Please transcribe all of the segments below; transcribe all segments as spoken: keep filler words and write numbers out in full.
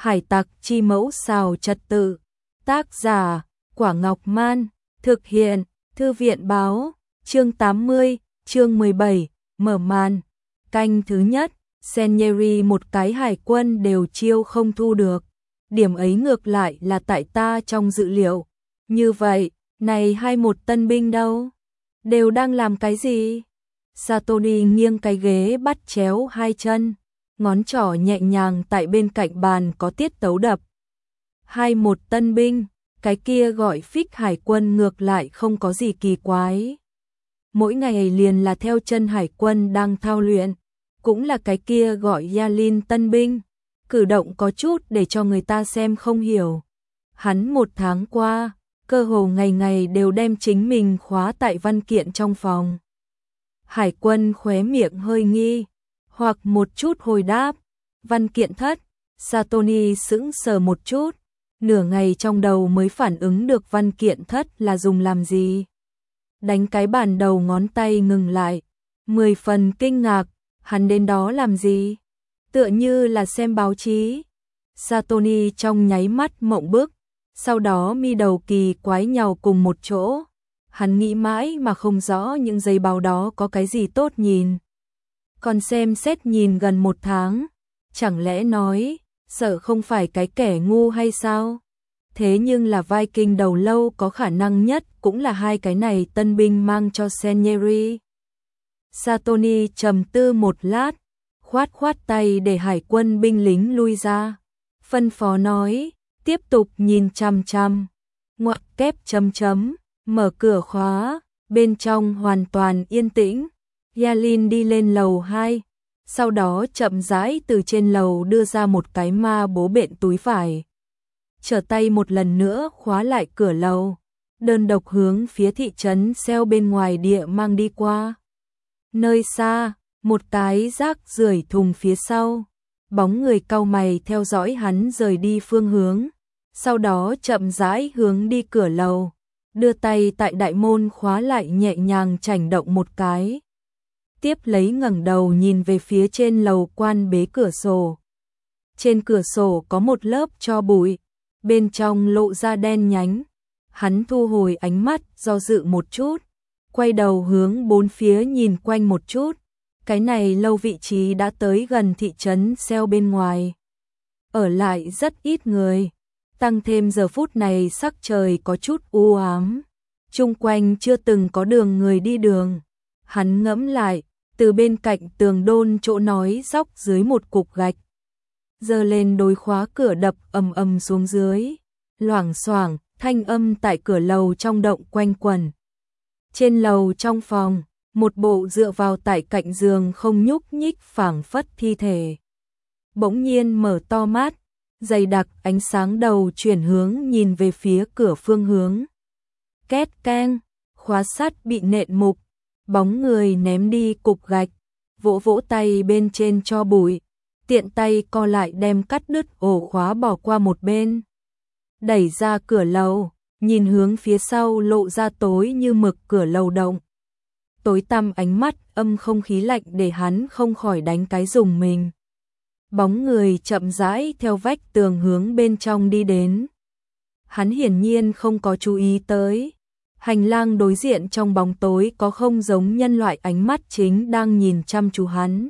Hải tặc chi mẫu xào trật tự. Tác giả, Quả Ngọc Man. Thực hiện, Thư viện báo. Chương tám mươi, chương mười bảy, mở màn. Canh thứ nhất, Senieri một cái hải quân đều chiêu không thu được. Điểm ấy ngược lại là tại ta trong dự liệu. Như vậy, này hai một tân binh đâu? Đều đang làm cái gì? Satoshi nghiêng cái ghế bắt chéo hai chân, ngón trỏ nhẹ nhàng tại bên cạnh bàn có tiết tấu đập. Hai một tân binh, cái kia gọi phích hải quân ngược lại không có gì kỳ quái. Mỗi ngày liền là theo chân hải quân đang thao luyện, cũng là cái kia gọi Yalin tân binh, cử động có chút để cho người ta xem không hiểu. Hắn một tháng qua, cơ hồ ngày ngày đều đem chính mình khóa tại văn kiện trong phòng. Hải quân khóe miệng hơi nghi, hoặc một chút hồi đáp, văn kiện thất. Satoshi sững sờ một chút, nửa ngày trong đầu mới phản ứng được văn kiện thất là dùng làm gì. Đánh cái bàn đầu ngón tay ngừng lại, mười phần kinh ngạc, hắn đến đó làm gì? Tựa như là xem báo chí. Satoshi trong nháy mắt mộng bức, sau đó mi đầu kỳ quái nhào cùng một chỗ. Hắn nghĩ mãi mà không rõ những giấy báo đó có cái gì tốt nhìn. Còn xem xét nhìn gần một tháng, chẳng lẽ nói, sợ không phải cái kẻ ngu hay sao? Thế nhưng là Viking đầu lâu có khả năng nhất cũng là hai cái này tân binh mang cho Senieri. Satoshi trầm tư một lát, khoát khoát tay để hải quân binh lính lui ra. Phân phó nói, tiếp tục nhìn chằm chằm. Ngoặc kép chấm chấm, mở cửa khóa, bên trong hoàn toàn yên tĩnh. Yalin đi lên lầu hai, sau đó chậm rãi từ trên lầu đưa ra một cái ma bố bện túi vải. Trở tay một lần nữa khóa lại cửa lầu, đơn độc hướng phía thị trấn xeo bên ngoài địa mang đi qua. Nơi xa, một cái rác rưởi thùng phía sau, bóng người cau mày theo dõi hắn rời đi phương hướng, sau đó chậm rãi hướng đi cửa lầu, đưa tay tại đại môn khóa lại nhẹ nhàng chảnh động một cái. Tiếp lấy ngẩng đầu nhìn về phía trên lầu quan bế cửa sổ. Trên cửa sổ có một lớp tro bụi, bên trong lộ ra đen nhánh. Hắn thu hồi ánh mắt, do dự một chút, quay đầu hướng bốn phía nhìn quanh một chút. Cái này lâu vị trí đã tới gần thị trấn xeo bên ngoài. Ở lại rất ít người, tăng thêm giờ phút này sắc trời có chút u ám. Chung quanh chưa từng có đường người đi đường. Hắn ngẫm lại, từ bên cạnh tường đôn chỗ nói dóc dưới một cục gạch. Giơ lên đối khóa cửa đập ầm ầm xuống dưới. Loảng xoảng, thanh âm tại cửa lầu trong động quanh quẩn. Trên lầu trong phòng, một bộ dựa vào tại cạnh giường không nhúc nhích phảng phất thi thể. Bỗng nhiên mở to mắt, dày đặc ánh sáng đầu chuyển hướng nhìn về phía cửa phương hướng. Két keng, khóa sắt bị nện mục, bóng người ném đi cục gạch, vỗ vỗ tay bên trên cho bụi, tiện tay co lại đem cắt đứt ổ khóa bỏ qua một bên. Đẩy ra cửa lầu, nhìn hướng phía sau lộ ra tối như mực cửa lầu động. Tối tăm ánh mắt âm không khí lạnh để hắn không khỏi đánh cái rùng mình. Bóng người chậm rãi theo vách tường hướng bên trong đi đến. Hắn hiển nhiên không có chú ý tới. Hành lang đối diện trong bóng tối có không giống nhân loại ánh mắt chính đang nhìn chăm chú hắn.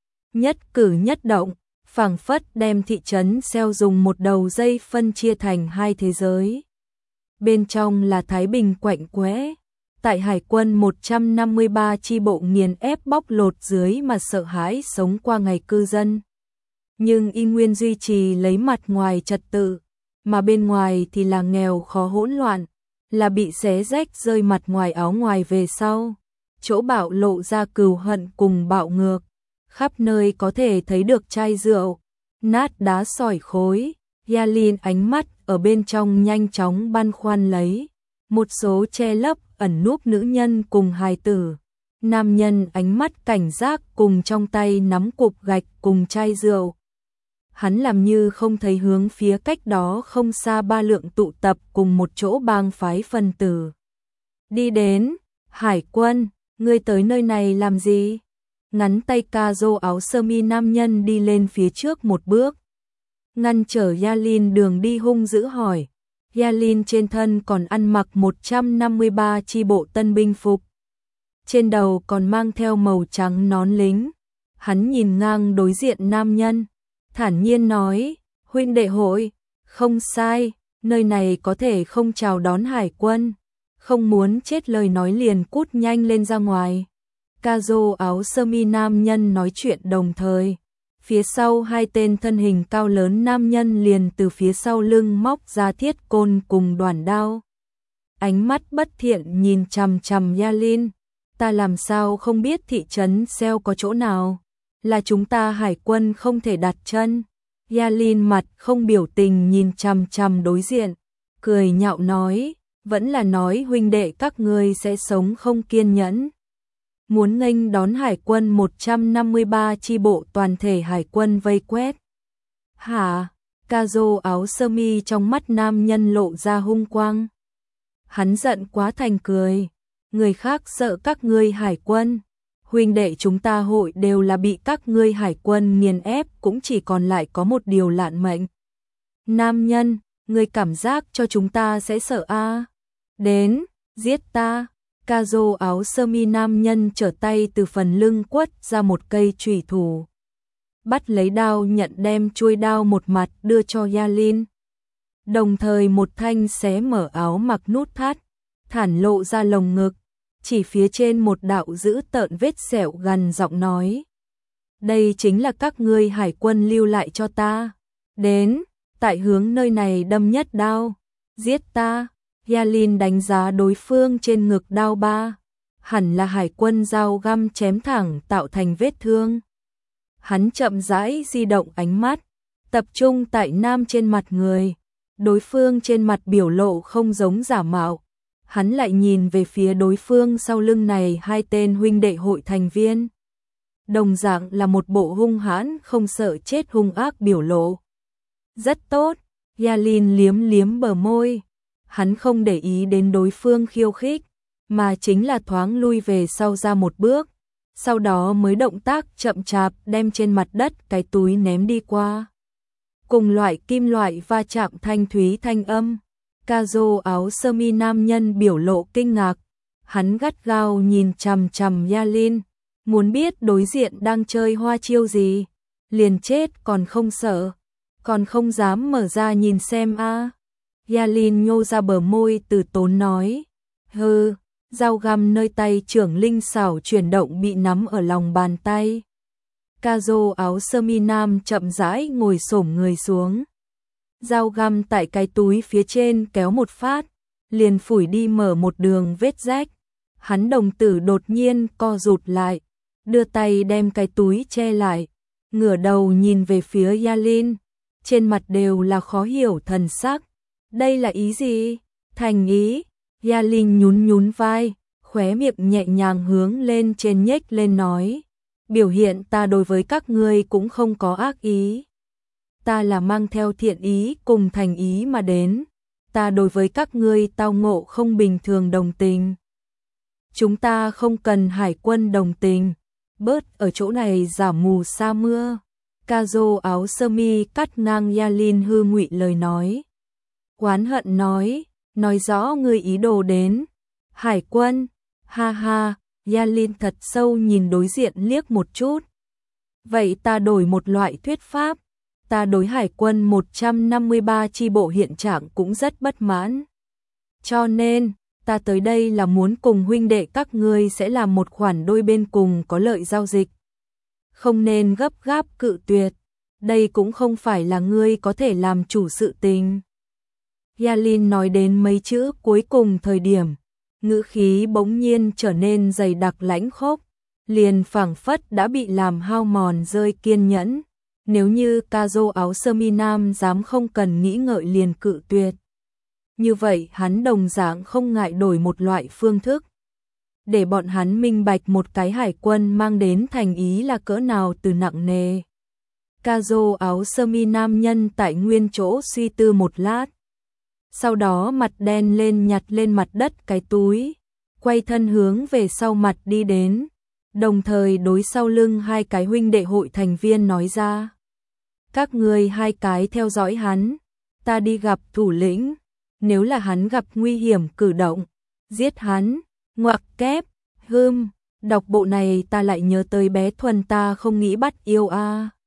Nhất cử nhất động, phảng phất đem thị trấn xeo dùng một đầu dây phân chia thành hai thế giới. Bên trong là Thái Bình quạnh quẽ, tại hải quân một trăm năm mươi ba chi bộ nghiền ép bóc lột dưới mà sợ hãi sống qua ngày cư dân. Nhưng y nguyên duy trì lấy mặt ngoài trật tự, mà bên ngoài thì là nghèo khó hỗn loạn, là bị xé rách rơi mặt ngoài áo ngoài về sau. Chỗ bạo lộ ra cừu hận cùng bạo ngược, khắp nơi có thể thấy được chai rượu, nát đá sỏi khối. Yalin ánh mắt ở bên trong nhanh chóng băn khoăn lấy, một số che lấp ẩn núp nữ nhân cùng hài tử. Nam nhân ánh mắt cảnh giác cùng trong tay nắm cục gạch cùng chai rượu. Hắn làm như không thấy hướng phía cách đó không xa ba lượng tụ tập cùng một chỗ bang phái phân tử. Đi đến, hải quân, ngươi tới nơi này làm gì? Ngắn tay ca rô áo sơ mi nam nhân đi lên phía trước một bước. ngăn trở Yalin đường đi hung dữ hỏi. Yalin trên thân còn ăn mặc một trăm năm mươi ba chi bộ tân binh phục. Trên đầu còn mang theo màu trắng nón lính. Hắn nhìn ngang đối diện nam nhân, thản nhiên nói, huynh đệ hội, không sai, nơi này có thể không chào đón hải quân, không muốn chết lời nói liền cút nhanh lên ra ngoài. Kazo áo sơ mi nam nhân nói chuyện đồng thời, phía sau hai tên thân hình cao lớn nam nhân liền từ phía sau lưng móc ra thiết côn cùng đoản đao. Ánh mắt bất thiện nhìn chằm chằm Yalin, ta làm sao không biết thị trấn Seo có chỗ nào, là chúng ta hải quân không thể đặt chân. Yalin mặt không biểu tình nhìn chằm chằm đối diện, cười nhạo nói, vẫn là nói huynh đệ các ngươi sẽ sống không kiên nhẫn. Muốn nghênh đón hải quân một trăm năm mươi ba chi bộ toàn thể hải quân vây quét. Hả? Kazo áo sơ mi trong mắt nam nhân lộ ra hung quang. Hắn giận quá thành cười, người khác sợ các ngươi hải quân. Huynh đệ chúng ta hội đều là bị các ngươi hải quân nghiền ép, cũng chỉ còn lại có một điều lạn mệnh. Nam nhân, ngươi cảm giác cho chúng ta sẽ sợ a? À? Đến, giết ta. Kazo áo sơ mi nam nhân trở tay từ phần lưng quất ra một cây chủy thủ. Bắt lấy đao nhận đem chuôi đao một mặt đưa cho Yalin. Đồng thời một thanh xé mở áo mặc nút thắt, thản lộ ra lồng ngực. Chỉ phía trên một đạo dữ tợn vết sẹo gần giọng nói. Đây chính là các ngươi hải quân lưu lại cho ta. Đến, tại hướng nơi này đâm nhất đao. Giết ta. Yalin đánh giá đối phương trên ngực đao ba. Hẳn là hải quân dao găm chém thẳng tạo thành vết thương. Hắn chậm rãi di động ánh mắt, tập trung tại nam trên mặt người. Đối phương trên mặt biểu lộ không giống giả mạo. Hắn lại nhìn về phía đối phương sau lưng này hai tên huynh đệ hội thành viên. Đồng dạng là một bộ hung hãn không sợ chết hung ác biểu lộ. Rất tốt, Yalin liếm liếm bờ môi. Hắn không để ý đến đối phương khiêu khích, mà chính là thoáng lui về sau ra một bước. Sau đó mới động tác chậm chạp đem trên mặt đất cái túi ném đi qua. Cùng loại kim loại va chạm thanh thúy thanh âm. Kazo áo sơ mi nam nhân biểu lộ kinh ngạc, hắn gắt gao nhìn chằm chằm Yalin, muốn biết đối diện đang chơi hoa chiêu gì, liền chết còn không sợ, còn không dám mở ra nhìn xem a. À. Yalin nhô ra bờ môi từ tốn nói, hừ, dao găm nơi tay trưởng linh xảo chuyển động bị nắm ở lòng bàn tay. Kazo áo sơ mi nam chậm rãi ngồi xổm người xuống. Dao găm tại cái túi phía trên kéo một phát, liền phủi đi mở một đường vết rách. Hắn đồng tử đột nhiên co rụt lại, đưa tay đem cái túi che lại, ngửa đầu nhìn về phía Yalin, trên mặt đều là khó hiểu thần sắc. Đây là ý gì? Thành ý? Yalin nhún nhún vai, khóe miệng nhẹ nhàng hướng lên trên nhếch lên nói, biểu hiện ta đối với các ngươi cũng không có ác ý. Ta là mang theo thiện ý cùng thành ý mà đến, ta đối với các ngươi tao ngộ không bình thường đồng tình. Chúng ta không cần hải quân đồng tình, bớt ở chỗ này giả mù sa mưa. Kazo áo sơ mi cắt ngang Yalin hư ngụy lời nói. Oán hận nói, nói rõ ngươi ý đồ đến. Hải quân, ha ha, Yalin thật sâu nhìn đối diện liếc một chút. Vậy ta đổi một loại thuyết pháp. Ta đối hải quân một trăm năm mươi ba chi bộ hiện trạng cũng rất bất mãn. Cho nên, ta tới đây là muốn cùng huynh đệ các ngươi sẽ làm một khoản đôi bên cùng có lợi giao dịch. Không nên gấp gáp cự tuyệt, đây cũng không phải là ngươi có thể làm chủ sự tình. Yalin nói đến mấy chữ cuối cùng thời điểm, ngữ khí bỗng nhiên trở nên dày đặc lãnh khốc, liền phảng phất đã bị làm hao mòn rơi kiên nhẫn. Nếu như Kazo áo sơ mi nam dám không cần nghĩ ngợi liền cự tuyệt. Như vậy hắn đồng dạng không ngại đổi một loại phương thức. Để bọn hắn minh bạch một cái hải quân mang đến thành ý là cỡ nào từ nặng nề. Kazo áo sơ mi nam nhân tại nguyên chỗ suy tư một lát. Sau đó mặt đen lên nhặt lên mặt đất cái túi. Quay thân hướng về sau mặt đi đến. Đồng thời đối sau lưng hai cái huynh đệ hội thành viên nói ra. các ngươi hai cái theo dõi hắn, ta đi gặp thủ lĩnh, nếu là hắn gặp nguy hiểm cử động, giết hắn, ngoặc kép, hưm, đọc bộ này ta lại nhớ tới bé Thuần ta không nghĩ bắt yêu a.